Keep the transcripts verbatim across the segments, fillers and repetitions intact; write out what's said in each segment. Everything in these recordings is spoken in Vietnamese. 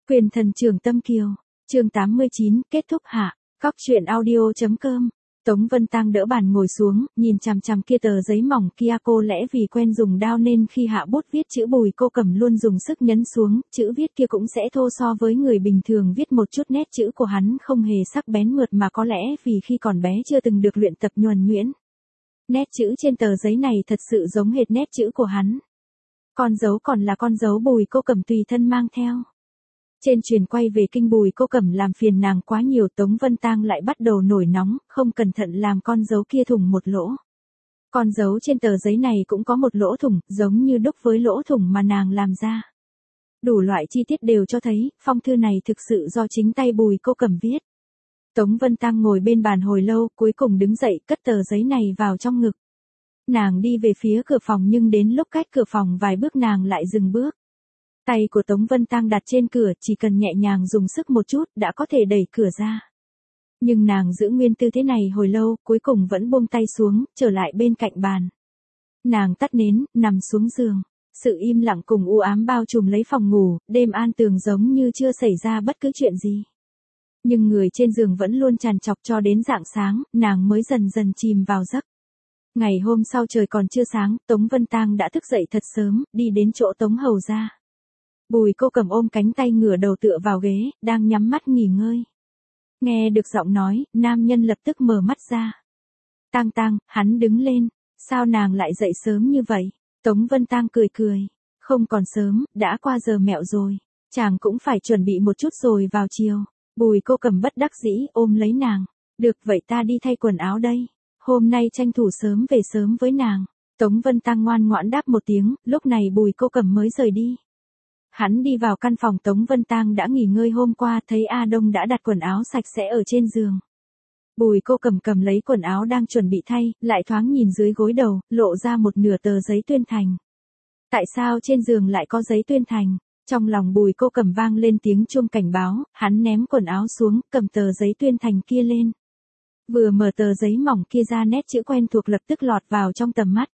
Quyền thần trưởng Tâm Kiều, chương tám mươi chín, kết thúc hạ, Cóc truyện audio.com. Tống Vân Tăng đỡ bàn ngồi xuống, nhìn chằm chằm kia tờ giấy mỏng kia, cô lẽ vì quen dùng đao nên khi hạ bút viết chữ Bùi Cô Cẩm luôn dùng sức nhấn xuống, chữ viết kia cũng sẽ thô so với người bình thường viết một chút, nét chữ của hắn không hề sắc bén mượt mà có lẽ vì khi còn bé chưa từng được luyện tập nhuần nhuyễn. Nét chữ trên tờ giấy này thật sự giống hệt nét chữ của hắn. Con dấu còn là con dấu Bùi Cô Cẩm tùy thân mang theo. Trên truyền quay về kinh Bùi Cô Cẩm làm phiền nàng quá nhiều, Tống Vân Tăng lại bắt đầu nổi nóng, không cẩn thận làm con dấu kia thủng một lỗ. Con dấu trên tờ giấy này cũng có một lỗ thủng, giống như đúc với lỗ thủng mà nàng làm ra. Đủ loại chi tiết đều cho thấy, phong thư này thực sự do chính tay Bùi Cô Cẩm viết. Tống Vân Tăng ngồi bên bàn hồi lâu, cuối cùng đứng dậy, cất tờ giấy này vào trong ngực. Nàng đi về phía cửa phòng nhưng đến lúc cách cửa phòng vài bước nàng lại dừng bước. Tay của Tống Vân Tăng đặt trên cửa, chỉ cần nhẹ nhàng dùng sức một chút đã có thể đẩy cửa ra. Nhưng nàng giữ nguyên tư thế này hồi lâu, cuối cùng vẫn buông tay xuống, trở lại bên cạnh bàn. Nàng tắt nến, nằm xuống giường. Sự im lặng cùng u ám bao trùm lấy phòng ngủ, đêm an tường giống như chưa xảy ra bất cứ chuyện gì. Nhưng người trên giường vẫn luôn trằn trọc cho đến rạng sáng, nàng mới dần dần chìm vào giấc. Ngày hôm sau trời còn chưa sáng, Tống Vân Tăng đã thức dậy thật sớm, đi đến chỗ Tống Hầu ra. Bùi Cô Cẩm ôm cánh tay ngửa đầu tựa vào ghế, đang nhắm mắt nghỉ ngơi. Nghe được giọng nói, nam nhân lập tức mở mắt ra. Tang Tang, hắn đứng lên, sao nàng lại dậy sớm như vậy? Tống Vân Tăng cười cười, không còn sớm, đã qua giờ mẹo rồi, chàng cũng phải chuẩn bị một chút rồi vào chiều. Bùi Cô Cẩm bất đắc dĩ ôm lấy nàng, được vậy ta đi thay quần áo đây, hôm nay tranh thủ sớm về sớm với nàng. Tống Vân Tăng ngoan ngoãn đáp một tiếng, lúc này Bùi Cô Cẩm mới rời đi. Hắn đi vào căn phòng Tống Vân Tăng đã nghỉ ngơi hôm qua, thấy A Đông đã đặt quần áo sạch sẽ ở trên giường. Bùi Cô Cẩm cầm lấy quần áo đang chuẩn bị thay, lại thoáng nhìn dưới gối đầu, lộ ra một nửa tờ giấy tuyên thành. Tại sao trên giường lại có giấy tuyên thành? Trong lòng Bùi Cô Cẩm vang lên tiếng chuông cảnh báo, hắn ném quần áo xuống, cầm tờ giấy tuyên thành kia lên. Vừa mở tờ giấy mỏng kia ra, nét chữ quen thuộc lập tức lọt vào trong tầm mắt.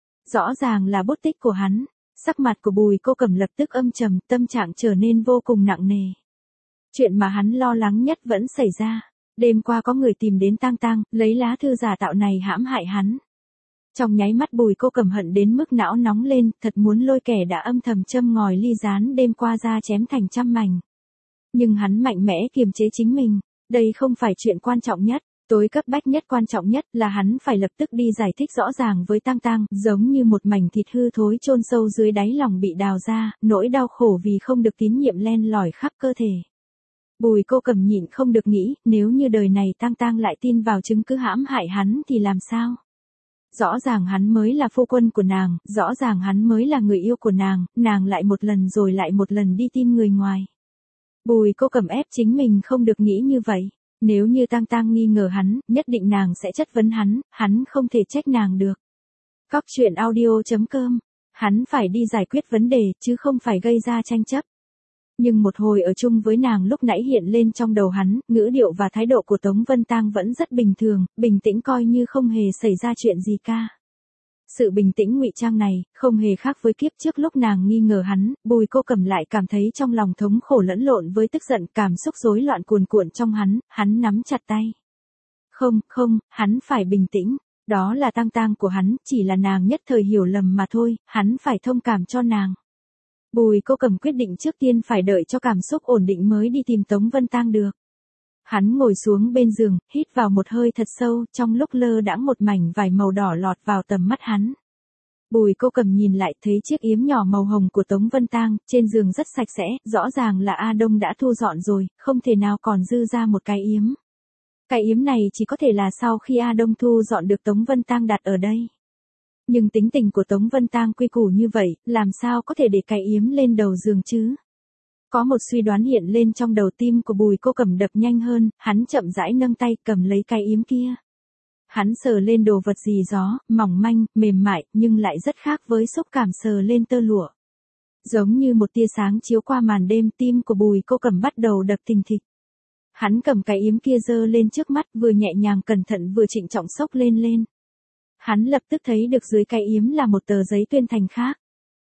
Rõ ràng là bút tích của hắn. Sắc mặt của Bùi Cô Cẩm lập tức âm trầm, tâm trạng trở nên vô cùng nặng nề. Chuyện mà hắn lo lắng nhất vẫn xảy ra. Đêm qua có người tìm đến Tang Tang, lấy lá thư giả tạo này hãm hại hắn. Trong nháy mắt Bùi Cô Cẩm hận đến mức não nóng lên, thật muốn lôi kẻ đã âm thầm châm ngòi ly gián đêm qua ra chém thành trăm mảnh. Nhưng hắn mạnh mẽ kiềm chế chính mình, đây không phải chuyện quan trọng nhất. Tối cấp bách nhất, quan trọng nhất là hắn phải lập tức đi giải thích rõ ràng với Tang Tang, giống như một mảnh thịt hư thối chôn sâu dưới đáy lòng bị đào ra, nỗi đau khổ vì không được tín nhiệm len lỏi khắp cơ thể. Bùi Cô Cẩm nhịn không được nghĩ, nếu như đời này Tang Tang lại tin vào chứng cứ hãm hại hắn thì làm sao? Rõ ràng hắn mới là phu quân của nàng, rõ ràng hắn mới là người yêu của nàng, nàng lại một lần rồi lại một lần đi tin người ngoài. Bùi Cô Cẩm ép chính mình không được nghĩ như vậy. Nếu như Tang Tang nghi ngờ hắn, nhất định nàng sẽ chất vấn hắn, hắn không thể trách nàng được. Cóc truyện audio.com, hắn phải đi giải quyết vấn đề, chứ không phải gây ra tranh chấp. Nhưng một hồi ở chung với nàng lúc nãy hiện lên trong đầu hắn, ngữ điệu và thái độ của Tống Vân Tăng vẫn rất bình thường, bình tĩnh coi như không hề xảy ra chuyện gì cả. Sự bình tĩnh ngụy trang này, không hề khác với kiếp trước lúc nàng nghi ngờ hắn, Bùi Cô Cẩm lại cảm thấy trong lòng thống khổ lẫn lộn với tức giận, cảm xúc rối loạn cuồn cuộn trong hắn, hắn nắm chặt tay. Không, không, hắn phải bình tĩnh, đó là Tang Tang của hắn, chỉ là nàng nhất thời hiểu lầm mà thôi, hắn phải thông cảm cho nàng. Bùi Cô Cẩm quyết định trước tiên phải đợi cho cảm xúc ổn định mới đi tìm Tống Vân Tăng được. Hắn ngồi xuống bên giường, hít vào một hơi thật sâu, trong lúc lơ đãng một mảnh vải màu đỏ lọt vào tầm mắt hắn. Bùi Cô Cẩm nhìn lại thấy chiếc yếm nhỏ màu hồng của Tống Vân Tăng, trên giường rất sạch sẽ, rõ ràng là A Đông đã thu dọn rồi, không thể nào còn dư ra một cái yếm. Cái yếm này chỉ có thể là sau khi A Đông thu dọn được Tống Vân Tăng đặt ở đây. Nhưng tính tình của Tống Vân Tăng quy củ như vậy, làm sao có thể để cái yếm lên đầu giường chứ? Có một suy đoán hiện lên trong đầu, tim của Bùi Cô Cẩm đập nhanh hơn, hắn chậm rãi nâng tay cầm lấy cái yếm kia. Hắn sờ lên đồ vật gì đó, mỏng manh, mềm mại, nhưng lại rất khác với xúc cảm sờ lên tơ lụa. Giống như một tia sáng chiếu qua màn đêm, tim của Bùi Cô Cẩm bắt đầu đập thình thịch. Hắn cầm cái yếm kia giơ lên trước mắt, vừa nhẹ nhàng cẩn thận vừa trịnh trọng xốc lên lên. Hắn lập tức thấy được dưới cái yếm là một tờ giấy tuyên thành khác.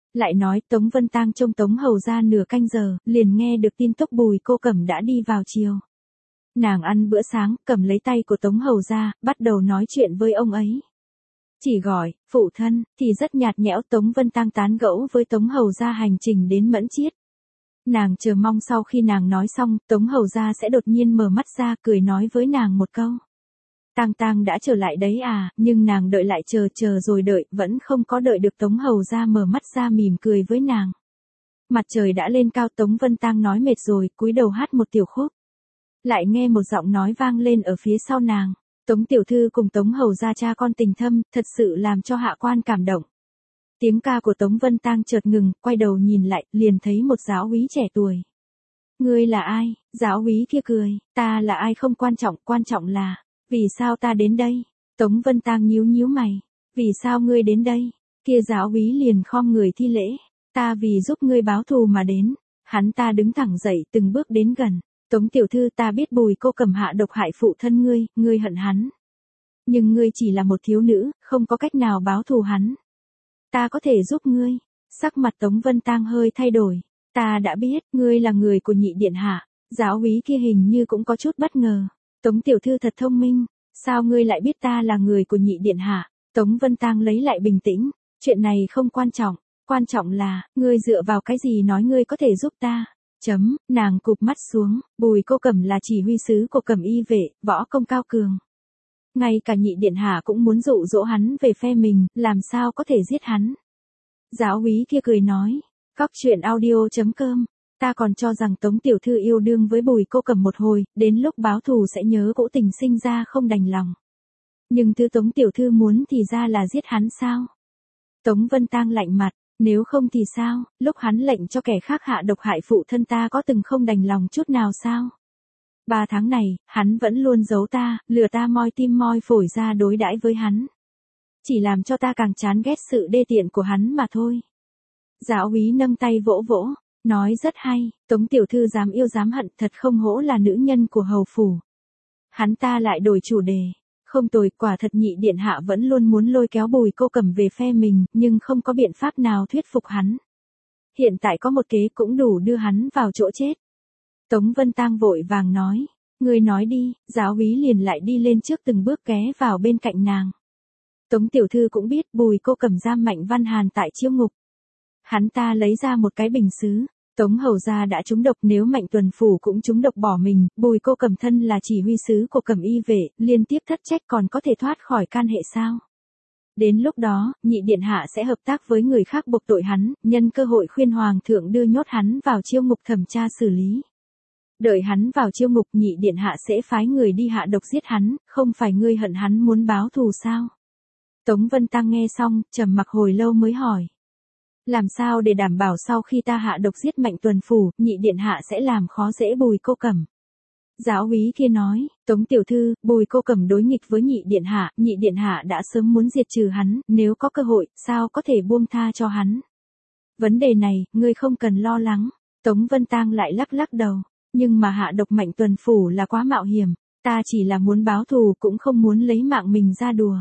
Lại nói Tống Vân Tang trông Tống Hầu ra nửa canh giờ, liền nghe được tin tức Bùi Cô Cẩm đã đi vào chiều. Nàng ăn bữa sáng, cầm lấy tay của Tống Hầu ra, bắt đầu nói chuyện với ông ấy. Chỉ gọi, phụ thân, thì rất nhạt nhẽo. Tống Vân Tang tán gẫu với Tống Hầu ra hành trình đến Mẫn Chiết. Nàng chờ mong sau khi nàng nói xong, Tống Hầu ra sẽ đột nhiên mở mắt ra, cười nói với nàng một câu. Tang Tang đã trở lại đấy à, nhưng nàng đợi lại chờ chờ rồi đợi, vẫn không có đợi được Tống Hầu ra mở mắt ra mỉm cười với nàng. Mặt trời đã lên cao, Tống Vân Tang nói mệt rồi, cúi đầu hát một tiểu khúc. Lại nghe một giọng nói vang lên ở phía sau nàng. Tống tiểu thư cùng Tống Hầu ra cha con tình thâm, thật sự làm cho hạ quan cảm động. Tiếng ca của Tống Vân Tang chợt ngừng, quay đầu nhìn lại, liền thấy một giáo úy trẻ tuổi. Ngươi là ai? Giáo úy kia cười, ta là ai không quan trọng, quan trọng là, vì sao ta đến đây? Tống Vân Tang nhíu nhíu mày, vì sao ngươi đến đây? Kia giáo úy liền khom người thi lễ, ta vì giúp ngươi báo thù mà đến. Hắn ta đứng thẳng dậy, từng bước đến gần. Tống tiểu thư, ta biết Bùi Cô Cẩm hạ độc hại phụ thân ngươi, ngươi hận hắn. Nhưng ngươi chỉ là một thiếu nữ, không có cách nào báo thù hắn. Ta có thể giúp ngươi. Sắc mặt Tống Vân Tang hơi thay đổi. Ta đã biết, ngươi là người của nhị điện hạ. Giáo úy kia hình như cũng có chút bất ngờ. Tống tiểu thư thật thông minh. Sao ngươi lại biết ta là người của nhị điện hạ? Tống Vân Tang lấy lại bình tĩnh. Chuyện này không quan trọng. Quan trọng là, ngươi dựa vào cái gì nói ngươi có thể giúp ta? Chấm, nàng cụp mắt xuống. Bùi Cô Cẩm là chỉ huy sứ của Cẩm Y vệ, võ công cao cường. Ngay cả nhị điện hạ cũng muốn dụ dỗ hắn về phe mình, làm sao có thể giết hắn. Giáo úy kia cười nói, Cóc truyện audio chấm com, ta còn cho rằng Tống tiểu thư yêu đương với Bùi Cô Cẩm một hồi, đến lúc báo thù sẽ nhớ cũ tình sinh ra không đành lòng. Nhưng thứ Tống tiểu thư muốn thì ra là giết hắn sao? Tống Vân Tang lạnh mặt, nếu không thì sao, lúc hắn lệnh cho kẻ khác hạ độc hại phụ thân ta có từng không đành lòng chút nào sao? Ba tháng này, hắn vẫn luôn giấu ta, lừa ta moi tim moi phổi ra đối đãi với hắn. Chỉ làm cho ta càng chán ghét sự đê tiện của hắn mà thôi. Giáo úy nâng tay vỗ vỗ, nói rất hay, Tống tiểu thư dám yêu dám hận, thật không hổ là nữ nhân của hầu phủ. Hắn ta lại đổi chủ đề. Không tồi, quả thật nhị điện hạ vẫn luôn muốn lôi kéo Bùi Cô Cẩm về phe mình, nhưng không có biện pháp nào thuyết phục hắn. Hiện tại có một kế cũng đủ đưa hắn vào chỗ chết. Tống Vân Tang vội vàng nói, ngươi nói đi. Giáo úy liền lại đi lên trước từng bước ghé vào bên cạnh nàng. Tống tiểu thư cũng biết Bùi Cô Cẩm giam Mạnh Văn Hàn tại chiêu ngục. Hắn ta lấy ra một cái bình sứ. Tống hầu gia đã trúng độc, nếu Mạnh Tuần phủ cũng trúng độc bỏ mình, Bùi Cô Cẩm thân là chỉ huy sứ của Cẩm Y vệ, liên tiếp thất trách còn có thể thoát khỏi can hệ sao? Đến lúc đó, nhị điện hạ sẽ hợp tác với người khác buộc tội hắn, nhân cơ hội khuyên hoàng thượng đưa nhốt hắn vào chiêu ngục thẩm tra xử lý. Đợi hắn vào chiêu ngục, nhị điện hạ sẽ phái người đi hạ độc giết hắn, không phải ngươi hận hắn muốn báo thù sao? Tống Vân Tang nghe xong, trầm mặc hồi lâu mới hỏi. Làm sao để đảm bảo sau khi ta hạ độc giết Mạnh Tuần phủ, nhị điện hạ sẽ làm khó dễ Bùi Cô Cẩm? Giáo úy kia nói, Tống tiểu thư, Bùi Cô Cẩm đối nghịch với nhị điện hạ, nhị điện hạ đã sớm muốn diệt trừ hắn, nếu có cơ hội, sao có thể buông tha cho hắn? Vấn đề này, ngươi không cần lo lắng. Tống Vân Tang lại lắc lắc đầu, nhưng mà hạ độc Mạnh Tuần phủ là quá mạo hiểm, ta chỉ là muốn báo thù cũng không muốn lấy mạng mình ra đùa.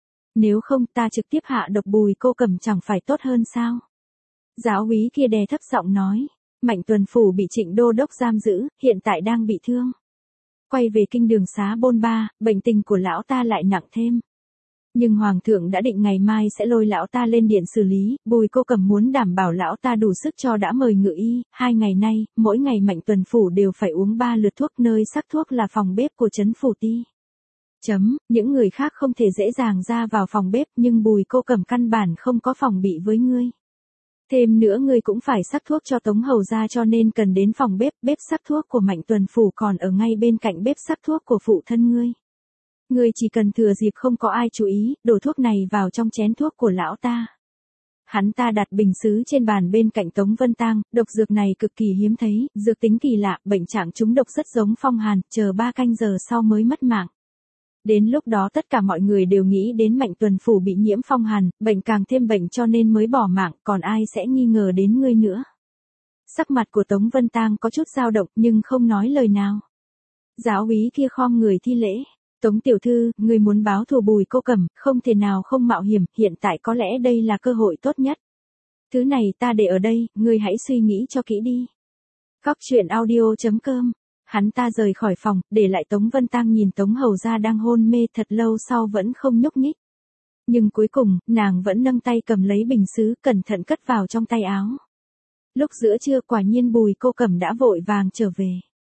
Nếu không ta trực tiếp hạ độc Bùi Cô Cẩm chẳng phải tốt hơn sao? Giáo úy kia đè thấp giọng nói, Mạnh Tuần phủ bị Trịnh đô đốc giam giữ, hiện tại đang bị thương. Quay về kinh đường xá bôn ba, bệnh tình của lão ta lại nặng thêm. Nhưng hoàng thượng đã định ngày mai sẽ lôi lão ta lên điện xử lý, Bùi Cô Cẩm muốn đảm bảo lão ta đủ sức cho đã mời ngự y, hai ngày nay, mỗi ngày Mạnh Tuần phủ đều phải uống ba lượt thuốc, nơi sắc thuốc là phòng bếp của trấn phủ ti. Chấm, những người khác không thể dễ dàng ra vào phòng bếp, nhưng Bùi Cô Cẩm căn bản không có phòng bị với ngươi. Thêm nữa ngươi cũng phải sắc thuốc cho Tống hầu gia, cho nên cần đến phòng bếp, bếp sắc thuốc của Mạnh Tuần phủ còn ở ngay bên cạnh bếp sắc thuốc của phụ thân ngươi. Ngươi chỉ cần thừa dịp không có ai chú ý, đổ thuốc này vào trong chén thuốc của lão ta. Hắn ta đặt bình sứ trên bàn bên cạnh Tống Vân Tang, độc dược này cực kỳ hiếm thấy, dược tính kỳ lạ, bệnh trạng trúng độc rất giống phong hàn, chờ ba canh giờ sau mới mất mạng. Đến lúc đó tất cả mọi người đều nghĩ đến Mạnh Tuần phủ bị nhiễm phong hàn, bệnh càng thêm bệnh cho nên mới bỏ mạng, còn ai sẽ nghi ngờ đến ngươi nữa. Sắc mặt của Tống Vân Tang có chút dao động nhưng không nói lời nào. Giáo úy kia khom người thi lễ. Tống tiểu thư, ngươi muốn báo thù Bùi Cô Cẩm, không thể nào không mạo hiểm, hiện tại có lẽ đây là cơ hội tốt nhất. Thứ này ta để ở đây, ngươi hãy suy nghĩ cho kỹ đi. Cóc truyện audio.com. Hắn ta rời khỏi phòng, để lại Tống Vân Tăng nhìn Tống Hầu Gia đang hôn mê thật lâu sau vẫn không nhúc nhích. Nhưng cuối cùng, nàng vẫn nâng tay cầm lấy bình sứ, cẩn thận cất vào trong tay áo. Lúc giữa trưa quả nhiên Bùi Cô Cẩm đã vội vàng trở về.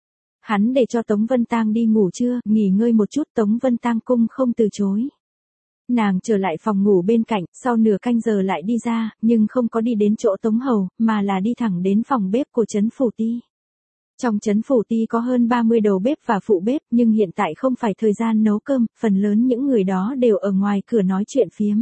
Hắn để cho Tống Vân Tăng đi ngủ trưa, nghỉ ngơi một chút, Tống Vân Tăng cung không từ chối. Nàng trở lại phòng ngủ bên cạnh, sau nửa canh giờ lại đi ra, nhưng không có đi đến chỗ Tống Hầu, mà là đi thẳng đến phòng bếp của trấn phủ ty. Trong trấn phủ ty có hơn ba mươi đầu bếp và phụ bếp, nhưng hiện tại không phải thời gian nấu cơm, phần lớn những người đó đều ở ngoài cửa nói chuyện phiếm.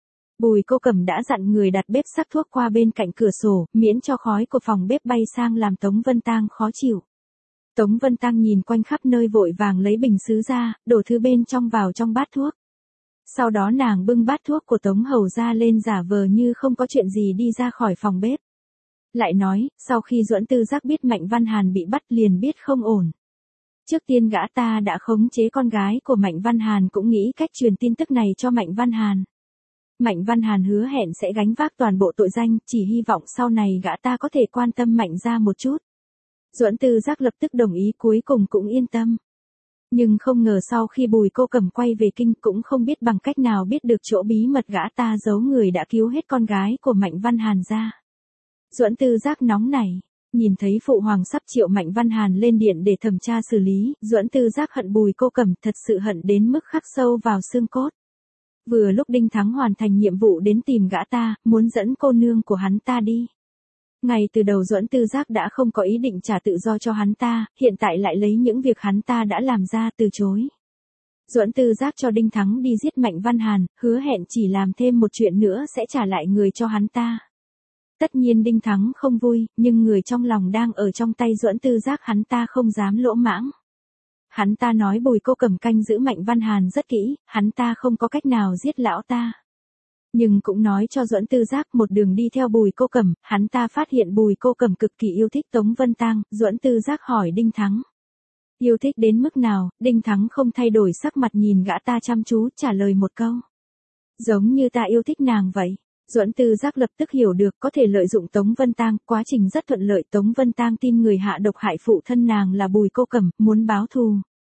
Bùi Cô Cẩm đã dặn người đặt bếp sắc thuốc qua bên cạnh cửa sổ, miễn cho khói của phòng bếp bay sang làm Tống Vân Tăng khó chịu. Tống Vân Tăng nhìn quanh khắp nơi vội vàng lấy bình sứ ra, đổ thứ bên trong vào trong bát thuốc. Sau đó nàng bưng bát thuốc của Tống Hầu ra lên giả vờ như không có chuyện gì đi ra khỏi phòng bếp. Lại nói, sau khi Duẫn Tư Giác biết Mạnh Văn Hàn bị bắt liền biết không ổn. Trước tiên gã ta đã khống chế con gái của Mạnh Văn Hàn cũng nghĩ cách truyền tin tức này cho Mạnh Văn Hàn. Mạnh Văn Hàn hứa hẹn sẽ gánh vác toàn bộ tội danh, chỉ hy vọng sau này gã ta có thể quan tâm Mạnh ra một chút. Duẫn Tư Giác lập tức đồng ý, cuối cùng cũng yên tâm. Nhưng không ngờ sau khi Bùi Cô Cẩm quay về kinh cũng không biết bằng cách nào biết được chỗ bí mật gã ta giấu người đã cứu hết con gái của Mạnh Văn Hàn ra. Duẫn Tư Giác nóng nảy, nhìn thấy phụ hoàng sắp triệu Mạnh Văn Hàn lên điện để thẩm tra xử lý, Duẫn Tư Giác hận Bùi Cô Cẩm thật sự hận đến mức khắc sâu vào xương cốt. Vừa lúc Đinh Thắng hoàn thành nhiệm vụ đến tìm gã ta, muốn dẫn cô nương của hắn ta đi. Ngay từ đầu Duẫn Tư Giác đã không có ý định trả tự do cho hắn ta, hiện tại lại lấy những việc hắn ta đã làm ra từ chối. Duẫn Tư Giác cho Đinh Thắng đi giết Mạnh Văn Hàn, hứa hẹn chỉ làm thêm một chuyện nữa sẽ trả lại người cho hắn ta. Tất nhiên Đinh Thắng không vui, nhưng người trong lòng đang ở trong tay Duẫn Tư Giác hắn ta không dám lỗ mãng. Hắn ta nói Bùi Cô Cẩm canh giữ Mạnh Văn Hàn rất kỹ, hắn ta không có cách nào giết lão ta. Nhưng cũng nói cho Duẫn Tư Giác một đường đi theo Bùi Cô Cẩm, hắn ta phát hiện Bùi Cô Cẩm cực kỳ yêu thích Tống Vân Tăng, Duẫn Tư Giác hỏi Đinh Thắng. Yêu thích đến mức nào, Đinh Thắng không thay đổi sắc mặt nhìn gã ta chăm chú, trả lời một câu. Giống như ta yêu thích nàng vậy. Duẫn Tư Giác lập tức hiểu được có thể lợi dụng Tống Vân Tăng, quá trình rất thuận lợi. Tống Vân Tăng tin người hạ độc hại phụ thân nàng là Bùi Cô Cẩm, muốn báo thù.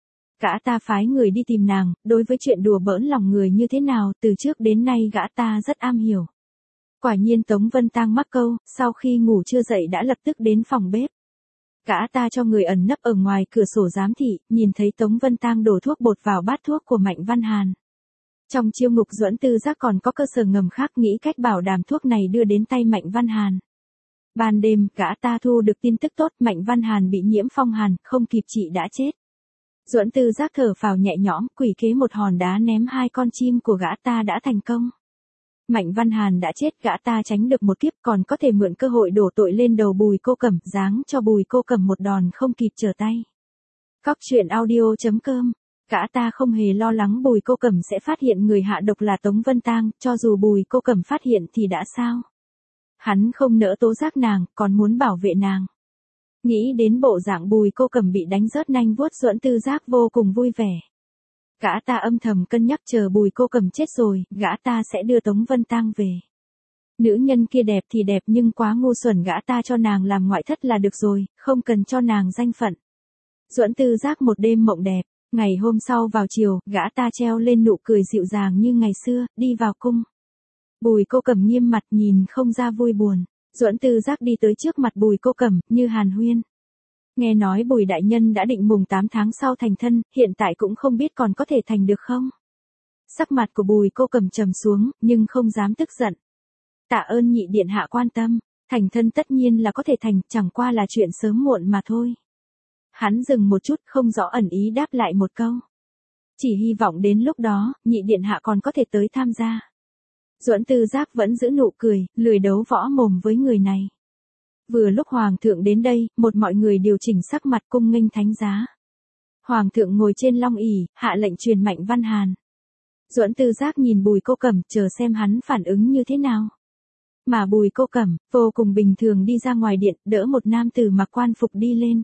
Gã ta phái người đi tìm nàng, đối với chuyện đùa bỡn lòng người như thế nào, từ trước đến nay gã ta rất am hiểu. Quả nhiên Tống Vân Tăng mắc câu, sau khi ngủ chưa dậy đã lập tức đến phòng bếp. Gã ta cho người ẩn nấp ở ngoài cửa sổ giám thị, nhìn thấy Tống Vân Tăng đổ thuốc bột vào bát thuốc của Mạnh Văn Hàn. Trong chiêu ngục Duẫn Tư Giác còn có cơ sở ngầm khác nghĩ cách bảo đảm thuốc này đưa đến tay Mạnh Văn Hàn. Ban đêm, gã ta thu được tin tức tốt, Mạnh Văn Hàn bị nhiễm phong hàn, không kịp trị đã chết. Duẫn Tư Giác thở phào nhẹ nhõm, quỷ kế một hòn đá ném hai con chim của gã ta đã thành công. Mạnh Văn Hàn đã chết, gã ta tránh được một kiếp, còn có thể mượn cơ hội đổ tội lên đầu Bùi Cô Cẩm, giáng cho Bùi Cô Cẩm một đòn không kịp trở tay. Cóc truyện audio.com. Gã ta không hề lo lắng Bùi Cô Cẩm sẽ phát hiện người hạ độc là Tống Vân Tăng, cho dù Bùi Cô Cẩm phát hiện thì đã sao? Hắn không nỡ tố giác nàng, còn muốn bảo vệ nàng. Nghĩ đến bộ dạng Bùi Cô Cẩm bị đánh rớt nanh vuốt, Duẫn Tư Giác vô cùng vui vẻ. Gã ta âm thầm cân nhắc chờ Bùi Cô Cẩm chết rồi, gã ta sẽ đưa Tống Vân Tăng về. Nữ nhân kia đẹp thì đẹp nhưng quá ngu xuẩn, gã ta cho nàng làm ngoại thất là được rồi, không cần cho nàng danh phận. Duẫn Tư Giác một đêm mộng đẹp. Ngày hôm sau vào chiều, gã ta treo lên nụ cười dịu dàng như ngày xưa, đi vào cung. Bùi Cô Cẩm nghiêm mặt nhìn không ra vui buồn. Duẫn Tư Giác đi tới trước mặt Bùi Cô Cẩm, như hàn huyên. Nghe nói Bùi đại nhân đã định mùng tám tháng sau thành thân, hiện tại cũng không biết còn có thể thành được không? Sắc mặt của Bùi Cô Cẩm trầm xuống, nhưng không dám tức giận. Tạ ơn nhị điện hạ quan tâm, thành thân tất nhiên là có thể thành, chẳng qua là chuyện sớm muộn mà thôi. Hắn dừng một chút, không rõ ẩn ý đáp lại một câu. Chỉ hy vọng đến lúc đó, nhị điện hạ còn có thể tới tham gia. Duẫn Tư Giác vẫn giữ nụ cười, lười đấu võ mồm với người này. Vừa lúc Hoàng thượng đến đây, một mọi người điều chỉnh sắc mặt cung nghênh thánh giá. Hoàng thượng ngồi trên long ỷ, hạ lệnh truyền Mạnh Văn Hàn. Duẫn Tư Giác nhìn Bùi Cô Cẩm, chờ xem hắn phản ứng như thế nào. Mà Bùi Cô Cẩm, vô cùng bình thường đi ra ngoài điện, đỡ một nam tử mặc quan phục đi lên.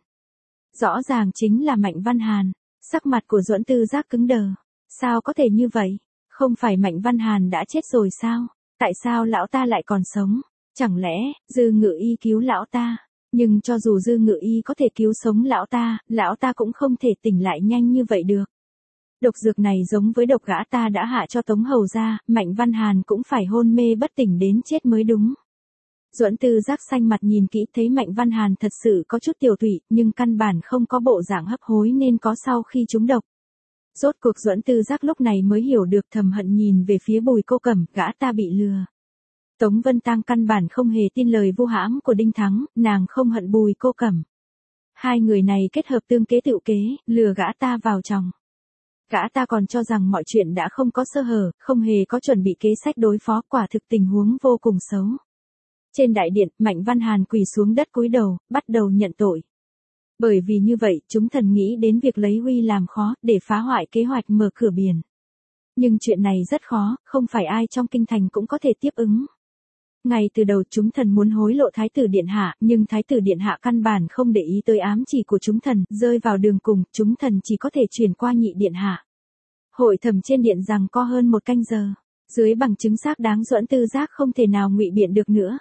Rõ ràng chính là Mạnh Văn Hàn. Sắc mặt của Duẫn Tư Giác cứng đờ. Sao có thể như vậy? Không phải Mạnh Văn Hàn đã chết rồi sao? Tại sao lão ta lại còn sống? Chẳng lẽ, Dư Ngự Y cứu lão ta? Nhưng cho dù Dư Ngự Y có thể cứu sống lão ta, lão ta cũng không thể tỉnh lại nhanh như vậy được. Độc dược này giống với độc gã ta đã hạ cho Tống Hầu gia, Mạnh Văn Hàn cũng phải hôn mê bất tỉnh đến chết mới đúng. Duẫn Tư Giác xanh mặt nhìn kỹ thấy Mạnh Văn Hàn thật sự có chút tiểu tụy, nhưng căn bản không có bộ dạng hấp hối nên có sau khi trúng độc. Rốt cuộc Duẫn Tư Giác lúc này mới hiểu được, thầm hận nhìn về phía Bùi Cô Cẩm, gã ta bị lừa. Tống Vân Tang căn bản không hề tin lời vu hãm của Đinh Thắng, nàng không hận Bùi Cô Cẩm. Hai người này kết hợp tương kế tựu kế, lừa gã ta vào chồng. Gã ta còn cho rằng mọi chuyện đã không có sơ hở, không hề có chuẩn bị kế sách đối phó, quả thực tình huống vô cùng xấu. Trên đại điện, Mạnh Văn Hàn quỳ xuống đất cúi đầu, bắt đầu nhận tội. Bởi vì như vậy, chúng thần nghĩ đến việc lấy Huy làm khó, để phá hoại kế hoạch mở cửa biển. Nhưng chuyện này rất khó, không phải ai trong kinh thành cũng có thể tiếp ứng. Ngay từ đầu chúng thần muốn hối lộ Thái tử Điện Hạ, nhưng Thái tử Điện Hạ căn bản không để ý tới ám chỉ của chúng thần, rơi vào đường cùng, chúng thần chỉ có thể chuyển qua Nhị Điện Hạ. Hội thẩm trên điện rằng có hơn một canh giờ, dưới bằng chứng xác đáng Duẫn Tư Giác không thể nào ngụy biện được nữa.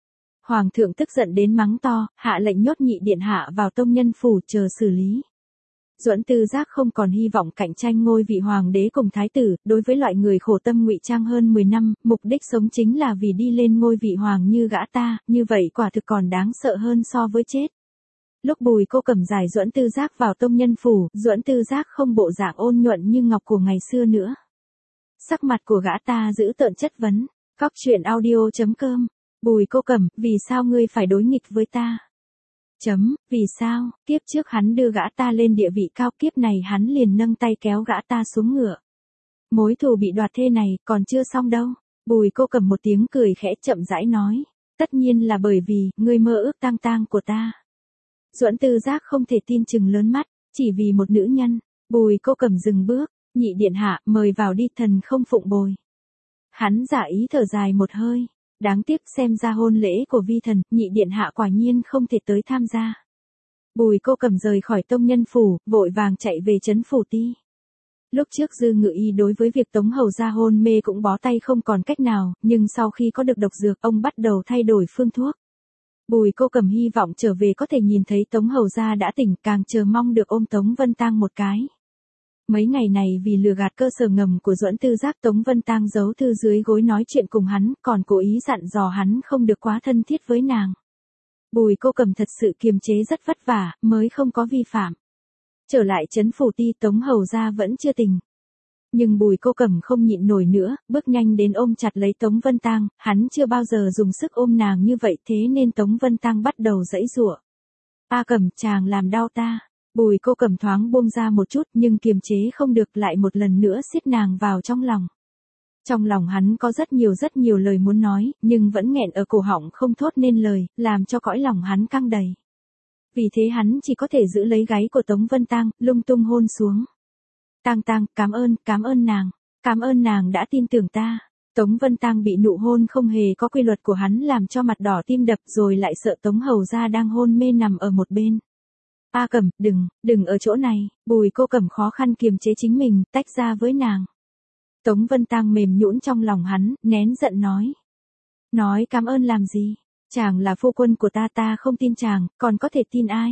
Hoàng thượng tức giận đến mắng to, hạ lệnh nhốt Nhị Điện Hạ vào Tông Nhân phủ chờ xử lý. Duẫn Tư Giác không còn hy vọng cạnh tranh ngôi vị hoàng đế cùng thái tử, đối với loại người khổ tâm ngụy trang hơn mười năm, mục đích sống chính là vì đi lên ngôi vị hoàng như gã ta, như vậy quả thực còn đáng sợ hơn so với chết. Lúc Bùi Cô Cẩm giải Duẫn Tư Giác vào Tông Nhân phủ, Duẫn Tư Giác không bộ dạng ôn nhuận như ngọc của ngày xưa nữa. Sắc mặt của gã ta giữ tợn chất vấn, Cóc Truyện Audio chấm com, Bùi Cô Cẩm, vì sao ngươi phải đối nghịch với ta? Chấm, vì sao, kiếp trước hắn đưa gã ta lên địa vị cao, kiếp này hắn liền nâng tay kéo gã ta xuống ngựa. Mối thù bị đoạt thê này, còn chưa xong đâu. Bùi Cô Cẩm một tiếng cười khẽ chậm rãi nói, tất nhiên là bởi vì, ngươi mơ ước tang tang của ta. Duẫn Tư Giác không thể tin chừng lớn mắt, chỉ vì một nữ nhân. Bùi Cô Cẩm dừng bước, Nhị Điện Hạ, mời vào đi, thần không phụng bồi. Hắn giả ý thở dài một hơi. Đáng tiếc xem ra hôn lễ của vi thần, Nhị Điện Hạ quả nhiên không thể tới tham gia. Bùi Cô Cẩm rời khỏi Tông Nhân phủ, vội vàng chạy về trấn phủ ti. Lúc trước Dư Ngự Y đối với việc Tống Hầu gia hôn mê cũng bó tay không còn cách nào, nhưng sau khi có được độc dược, ông bắt đầu thay đổi phương thuốc. Bùi Cô Cẩm hy vọng trở về có thể nhìn thấy Tống Hầu gia đã tỉnh, càng chờ mong được ôm Tống Vân Tang một cái. Mấy ngày này vì lừa gạt cơ sở ngầm của Duẫn Tư Giác, Tống Vân Tang giấu thư dưới gối nói chuyện cùng hắn, còn cố ý dặn dò hắn không được quá thân thiết với nàng. Bùi Cô Cẩm thật sự kiềm chế rất vất vả, mới không có vi phạm. Trở lại trấn phủ ti, Tống Hầu gia vẫn chưa tỉnh. Nhưng Bùi Cô Cẩm không nhịn nổi nữa, bước nhanh đến ôm chặt lấy Tống Vân Tang, hắn chưa bao giờ dùng sức ôm nàng như vậy, thế nên Tống Vân Tang bắt đầu giãy giụa. A Cẩm, chàng làm đau ta. Bùi Cô Cẩm thoáng buông ra một chút, nhưng kiềm chế không được, lại một lần nữa siết nàng vào trong lòng. Trong lòng hắn có rất nhiều rất nhiều lời muốn nói, nhưng vẫn nghẹn ở cổ họng không thốt nên lời, làm cho cõi lòng hắn căng đầy. Vì thế hắn chỉ có thể giữ lấy gáy của Tống Vân Tang, lung tung hôn xuống. Tang Tang, cảm ơn, cảm ơn nàng, cảm ơn nàng đã tin tưởng ta. Tống Vân Tang bị nụ hôn không hề có quy luật của hắn làm cho mặt đỏ tim đập, rồi lại sợ Tống Hầu gia đang hôn mê nằm ở một bên. A Cẩm, đừng, đừng ở chỗ này. Bùi Cô Cẩm khó khăn kiềm chế chính mình, tách ra với nàng. Tống Vân Tang mềm nhũn trong lòng hắn, nén giận nói. Nói cảm ơn làm gì? Chàng là phu quân của ta, ta không tin chàng, còn có thể tin ai?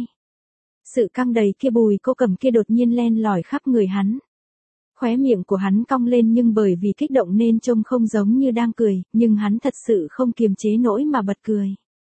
Sự căng đầy kia Bùi Cô Cẩm kia đột nhiên len lỏi khắp người hắn. Khóe miệng của hắn cong lên, nhưng bởi vì kích động nên trông không giống như đang cười, nhưng hắn thật sự không kiềm chế nổi mà bật cười.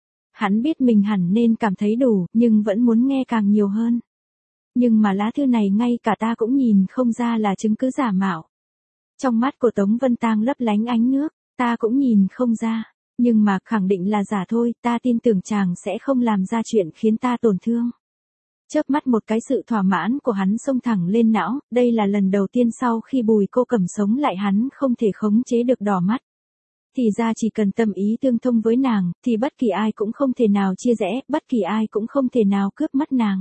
Hắn biết mình hẳn nên cảm thấy đủ, nhưng vẫn muốn nghe càng nhiều hơn. Nhưng mà lá thư này ngay cả ta cũng nhìn không ra là chứng cứ giả mạo. Trong mắt của Tống Vân Tang lấp lánh ánh nước, ta cũng nhìn không ra. Nhưng mà khẳng định là giả thôi, ta tin tưởng chàng sẽ không làm ra chuyện khiến ta tổn thương. Chớp mắt một cái, sự thỏa mãn của hắn xông thẳng lên não, đây là lần đầu tiên sau khi Bùi Cô Cẩm sống lại hắn không thể khống chế được đỏ mắt. Thì ra chỉ cần tâm ý tương thông với nàng, thì bất kỳ ai cũng không thể nào chia rẽ, bất kỳ ai cũng không thể nào cướp mất nàng.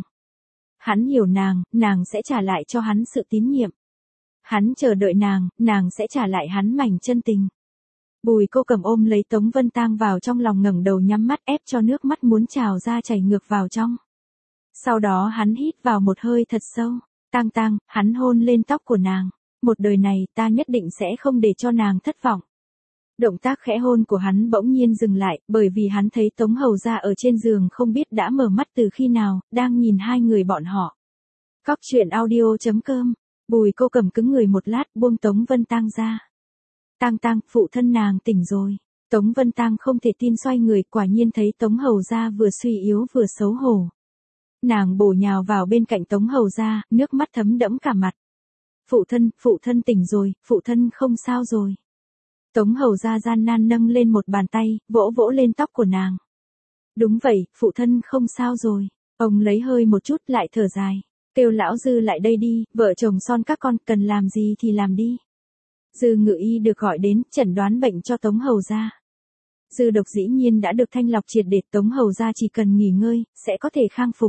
Hắn hiểu nàng, nàng sẽ trả lại cho hắn sự tín nhiệm. Hắn chờ đợi nàng, nàng sẽ trả lại hắn mảnh chân tình. Bùi Cô Cẩm ôm lấy Tống Vân Tang vào trong lòng, ngẩng đầu nhắm mắt ép cho nước mắt muốn trào ra chảy ngược vào trong. Sau đó hắn hít vào một hơi thật sâu. Tang Tang, hắn hôn lên tóc của nàng. Một đời này ta nhất định sẽ không để cho nàng thất vọng. Động tác khẽ hôn của hắn bỗng nhiên dừng lại, bởi vì hắn thấy Tống Hầu Gia ở trên giường không biết đã mở mắt từ khi nào, đang nhìn hai người bọn họ. Cóc truyện audio chấm com. Bùi Cô Cầm cứng người một lát, buông Tống Vân Tang ra. Tang Tang, phụ thân nàng tỉnh rồi. Tống Vân Tang không thể tin xoay người, quả nhiên thấy Tống Hầu Gia vừa suy yếu vừa xấu hổ. Nàng bổ nhào vào bên cạnh Tống Hầu Gia, nước mắt thấm đẫm cả mặt. Phụ thân, phụ thân tỉnh rồi, phụ thân không sao rồi. Tống Hầu Gia gian nan nâng lên một bàn tay, vỗ vỗ lên tóc của nàng. Đúng vậy, phụ thân không sao rồi. Ông lấy hơi một chút lại thở dài. Kêu lão Dư lại đây đi, vợ chồng son các con cần làm gì thì làm đi. Dư Ngự Y được gọi đến, chẩn đoán bệnh cho Tống Hầu Gia. Dư độc dĩ nhiên đã được thanh lọc triệt để, Tống Hầu Gia chỉ cần nghỉ ngơi, sẽ có thể khang phục.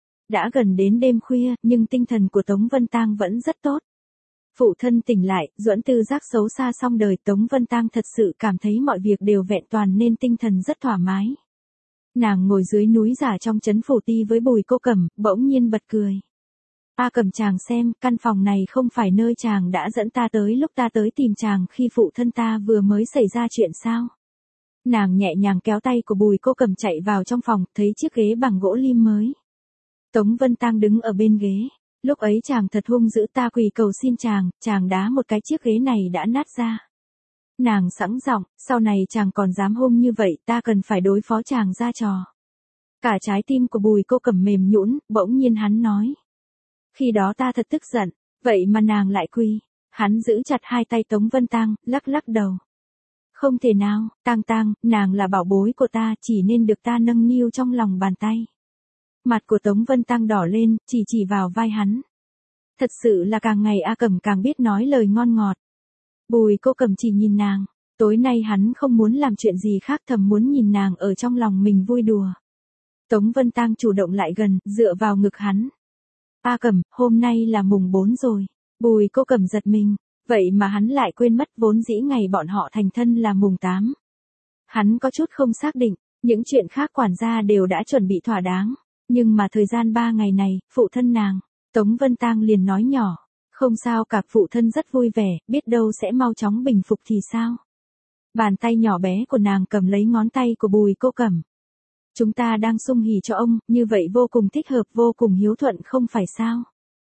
Đã gần đến đêm khuya, nhưng tinh thần của Tống Vân Tang vẫn rất tốt. Phụ thân tỉnh lại, duẫn tư giác xấu xa xong đời, Tống Vân Tang thật sự cảm thấy mọi việc đều vẹn toàn nên tinh thần rất thoải mái. Nàng ngồi dưới núi giả trong trấn Phủ Ti với Bùi Cô Cầm, bỗng nhiên bật cười. A Cầm chàng xem, căn phòng này không phải nơi chàng đã dẫn ta tới lúc ta tới tìm chàng khi phụ thân ta vừa mới xảy ra chuyện sao? Nàng nhẹ nhàng kéo tay của Bùi Cô Cầm chạy vào trong phòng, thấy chiếc ghế bằng gỗ lim mới. Tống Vân Tang đứng ở bên ghế. Lúc ấy chàng thật hung dữ, ta quỳ cầu xin chàng, chàng đá một cái chiếc ghế này đã nát ra. Nàng sẵn giọng, sau này chàng còn dám hung như vậy, ta cần phải đối phó chàng ra trò. Cả trái tim của Bùi Cô Cầm mềm nhũn, bỗng nhiên hắn nói. Khi đó ta thật tức giận, vậy mà nàng lại quỳ. Hắn giữ chặt hai tay Tống Vân Tang, lắc lắc đầu. Không thể nào, Tang Tang, nàng là bảo bối của ta, chỉ nên được ta nâng niu trong lòng bàn tay. Mặt của Tống Vân Tang đỏ lên, chỉ chỉ vào vai hắn. Thật sự là càng ngày A Cẩm càng biết nói lời ngon ngọt. Bùi Cô Cầm chỉ nhìn nàng, tối nay hắn không muốn làm chuyện gì khác, thầm muốn nhìn nàng ở trong lòng mình vui đùa. Tống Vân Tang chủ động lại gần, dựa vào ngực hắn. A Cẩm, hôm nay là mùng bốn rồi. Bùi Cô Cầm giật mình, vậy mà hắn lại quên mất vốn dĩ ngày bọn họ thành thân là mùng tám. Hắn có chút không xác định, những chuyện khác quản gia đều đã chuẩn bị thỏa đáng. Nhưng mà thời gian ba ngày này, phụ thân nàng, Tống Vân Tang liền nói nhỏ, không sao cả, phụ thân rất vui vẻ, biết đâu sẽ mau chóng bình phục thì sao. Bàn tay nhỏ bé của nàng cầm lấy ngón tay của Bùi Cô Cầm. Chúng ta đang sung hỉ cho ông, như vậy vô cùng thích hợp, vô cùng hiếu thuận không phải sao.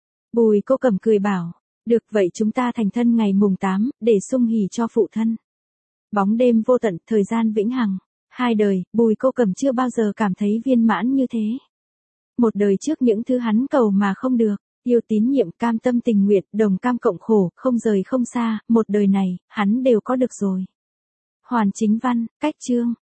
Bùi Cô Cầm cười bảo, được vậy chúng ta thành thân ngày mùng tám, để sung hỉ cho phụ thân. Bóng đêm vô tận, thời gian vĩnh hằng, hai đời, Bùi Cô Cầm chưa bao giờ cảm thấy viên mãn như thế. Một đời trước những thứ hắn cầu mà không được, yêu tín nhiệm, cam tâm tình nguyện, đồng cam cộng khổ, không rời không xa, một đời này, hắn đều có được rồi. Hoàn Chính Văn, cách chương.